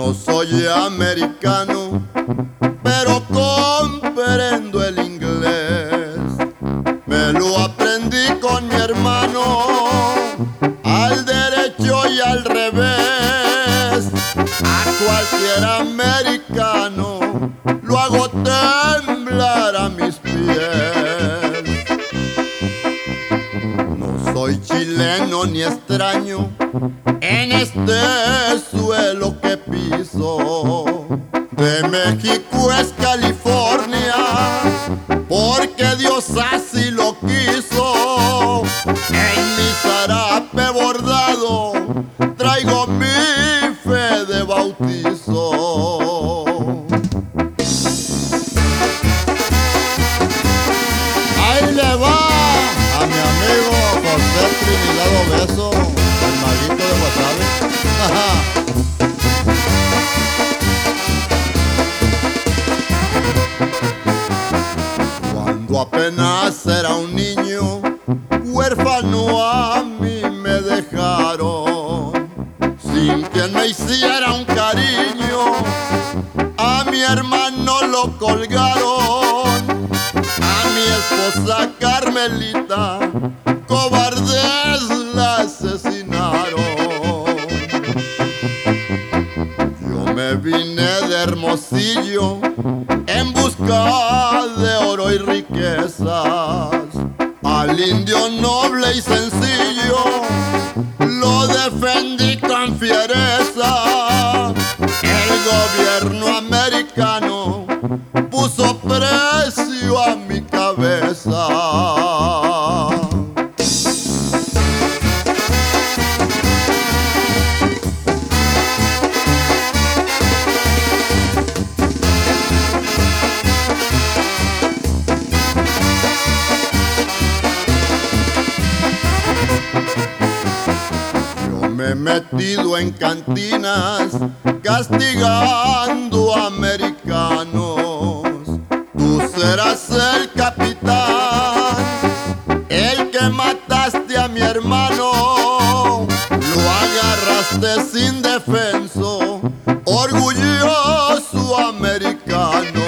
No soy americano, pero comprendo el inglés. Me lo aprendí con mi hermano, al derecho y al revés. A cualquier americano lo hago temblar a mis pies. No soy chileno ni extraño en este suelo que piso. De México es California, porque Dios así lo quiso. En mi zarape bordado traigo mi fe de bautizo. Ahí le va a mi amigo José Trinidad Obeso, el maguito de Guasave. Cuando apenas era un niño, huérfano a mí me dejaron, sin quien me hiciera un cariño. A mi hermano lo colgaron, a mi esposa Carmelita cobardes la asesinaron. Yo me vine de Hermosillo en busca de oro y riquezas. Al indio noble y sencillo lo defendí con fiereza. El gobierno americano puso precio a mi cabeza. Me he metido en cantinas castigando americanos. Tú serás el capitán, el que mataste a mi hermano. Lo agarraste sin defenso, orgulloso americano.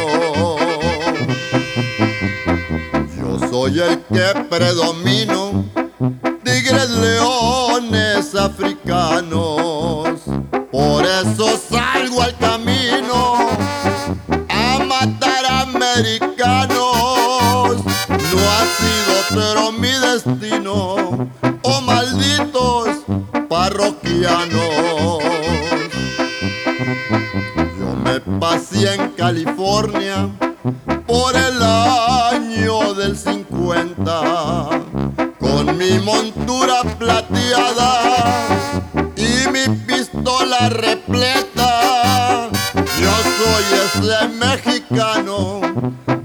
Yo soy el que predomino, tigres, leones, africanos. Por eso salgo al camino a matar americanos. No ha sido pero mi destino, oh malditos parroquianos. Yo me pasé en California por el año del 50, con mi montura plateada y mi pistola repleta. Yo soy ese mexicano